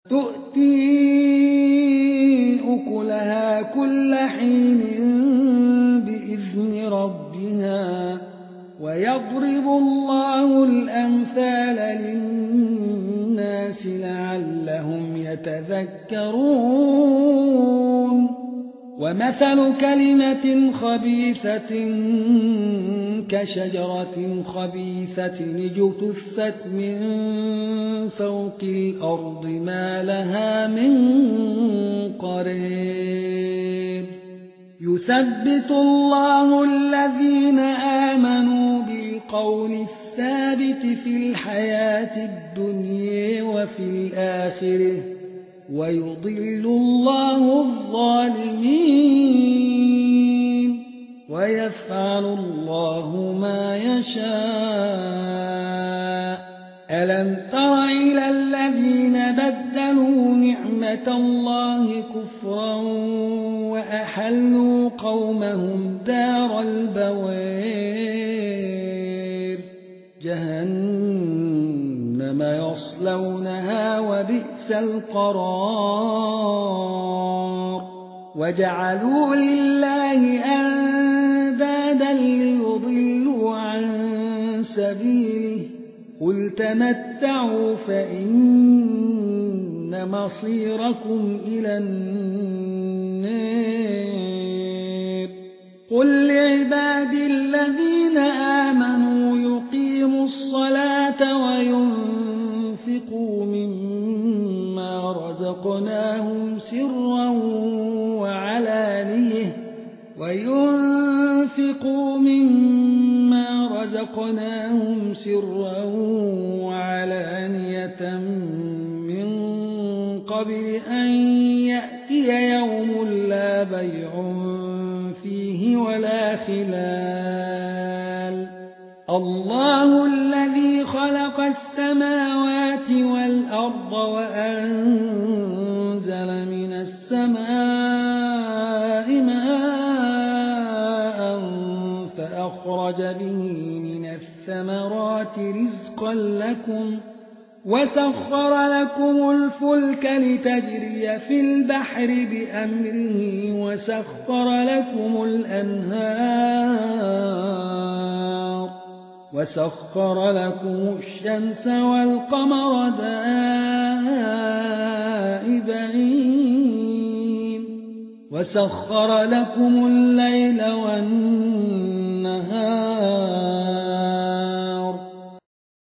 تؤتي أكلها كل حين بإذن ربها ويضرب الله الأمثال للناس لعلهم يتذكرون ومثل كلمة خبيثة كشجرة خبيثة اجتثت من فوق الأرض ما لها من قرير يثبت الله الذين آمنوا بالقول الثابت في الحياة الدنيا وفي الآخرة ويضل الله الظالمين ويفعل الله ما يشاء ألم تر إلى الذين بدلوا نعمة الله كفرا وأحلوا قومهم دار البوار جهنم يصلونها وبئس القرار وجعلوا لله أندادا ليضلوا عن سبيله قل تمتعوا فإن مصيركم إلى النار قل لعبادي الذين آمنوا يقيموا الصلاة وينفقوا مما رزقناهم سرا وعلانية من قبل أن يأتي يوم لا بيع فيه ولا خلال الله الذي خلق السماوات والأرض وأنزل من السماء ماء فأخرج به من الثمرات رزقا لكم وسخر لكم الفلك لتجري في البحر بأمره وسخر لكم الأنهار وسخر لكم الشمس والقمر دائبين وسخر لكم الليل والنهار